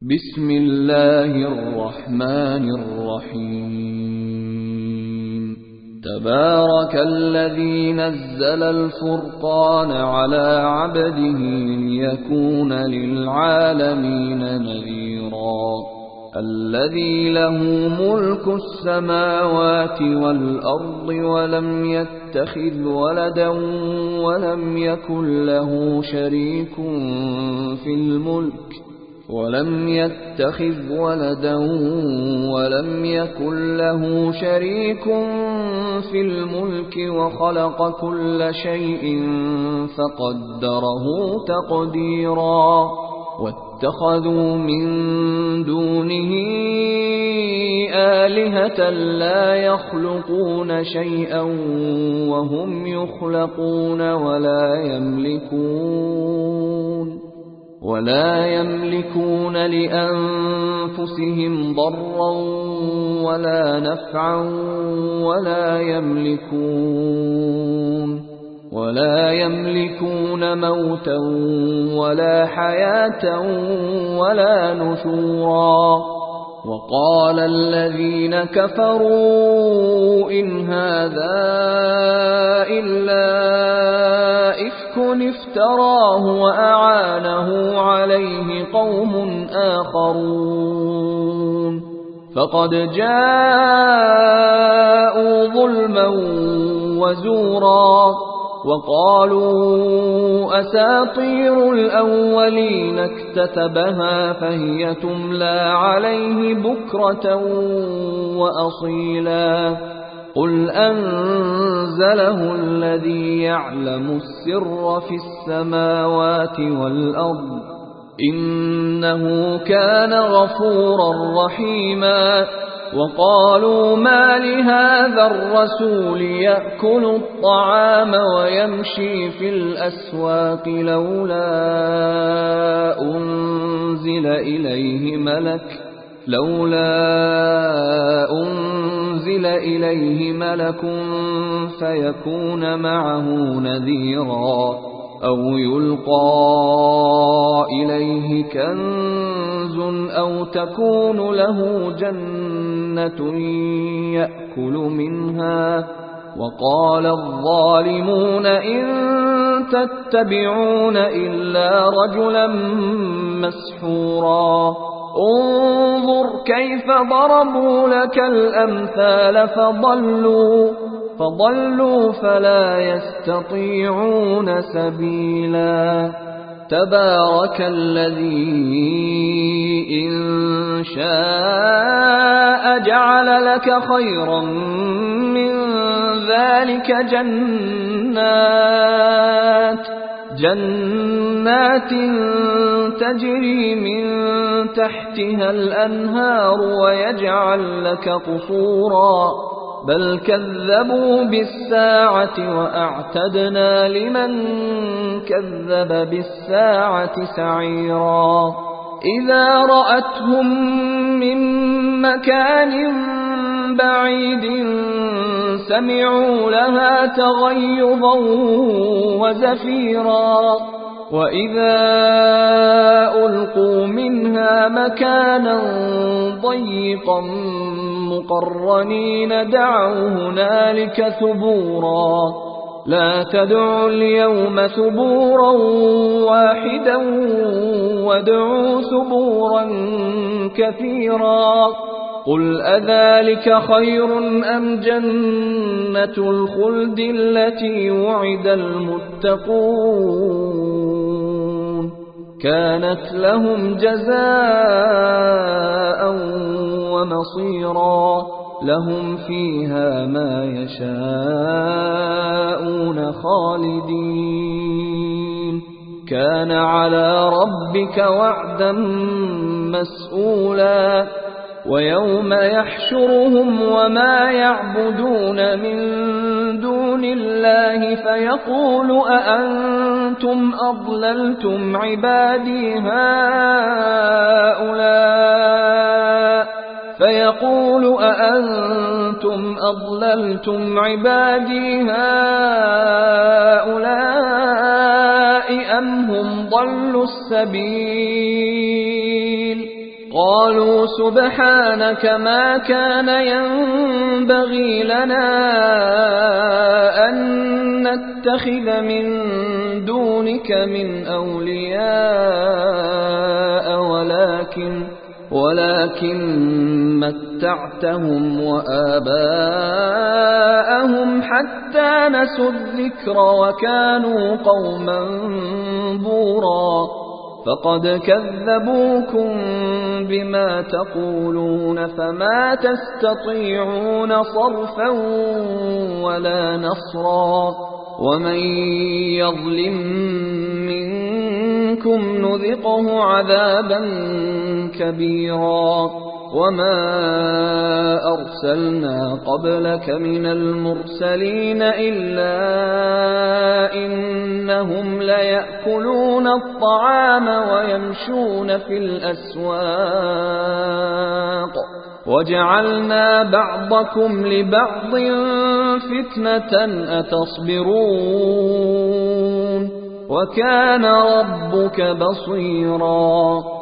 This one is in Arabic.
بسم الله الرحمن الرحيم تبارك الذي نزل الفرقان على عبده ليكون للعالمين نذيرا الذي له ملك السماوات والأرض ولم يتخذ ولدا ولم يكن له شريك في الملك وخلق كل شيء فقدره تقديرا واتخذوا من دونه آلهة لا يخلقون شيئا وهم يخلقون ولا يملكون لأنفسهم ضرا ولا نفعا ولا يملكون موتا ولا حياة ولا نشورا وقال الذين كفروا إن هذا إلا إفك افتراه وأعانه عليه قوم آخرون فقد جاءوا ظلما وزورا وقالوا أساطير الأولين اكتتبها فهي تملى عليه بكرة وأصيلا قل أنزله الذي يعلم السر في السماوات والأرض إنه كان غفورا رحيما وقالوا ما لهذا الرسول يأكل الطعام ويمشي في الأسواق لولا أنزل إليه ملك فيكون معه نذيرا أو يلقى إليه كنز أو تكون له جنة يأكل منها وقال الظالمون إن تتبعون إلا رجلا مسحورا انظر كيف ضربوا لك الأمثال فضلوا فلا يستطيعون سبيلا تبارك الذي إن شاء جعل لك خيرا من ذلك جنات تجري من تحتها الأنهار ويجعل لك قصورا بل كذبوا بالساعة وأعتدنا لمن كذب بالساعة سعيرا إذا رأتهم من مكان بعيد سمعوا لها تغيظا وزفيرا وإذا ألقوا منها مكانا ضيقا مقرنين دعوا هنالك ثبورا لا تدعوا اليوم ثبورا واحدا وادعوا ثبورا كثيرا قل أذلك خير أم جنة الخلد التي وعد المتقون كانت لهم جزاء ومصيرا لهم فيها ما يشاءون خالدين كان على ربك وعدا مسئولا ويوم يحشرهم وما يعبدون من دون الله فيقول أأنتم أضللتم عبادي هؤلاء أم هم ضلوا السبيل قالوا سبحانك ما كان ينبغي لنا أن نتخذ من دونك من أولياء ولكن متعتهم وآباءهم حتى نسوا الذكر وكانوا قوما بورا فقد كذبوكم بما تقولون فما تستطيعون صرفا ولا نصرا ومن يظلم منكم نذقه عذابا كبيرا وما أرسلنا قبلك من المرسلين إلا إنهم ليأكلون الطعام ويمشون في الأسواق وجعلنا بعضكم لبعض فتنة أتصبرون وكان ربك بصيرا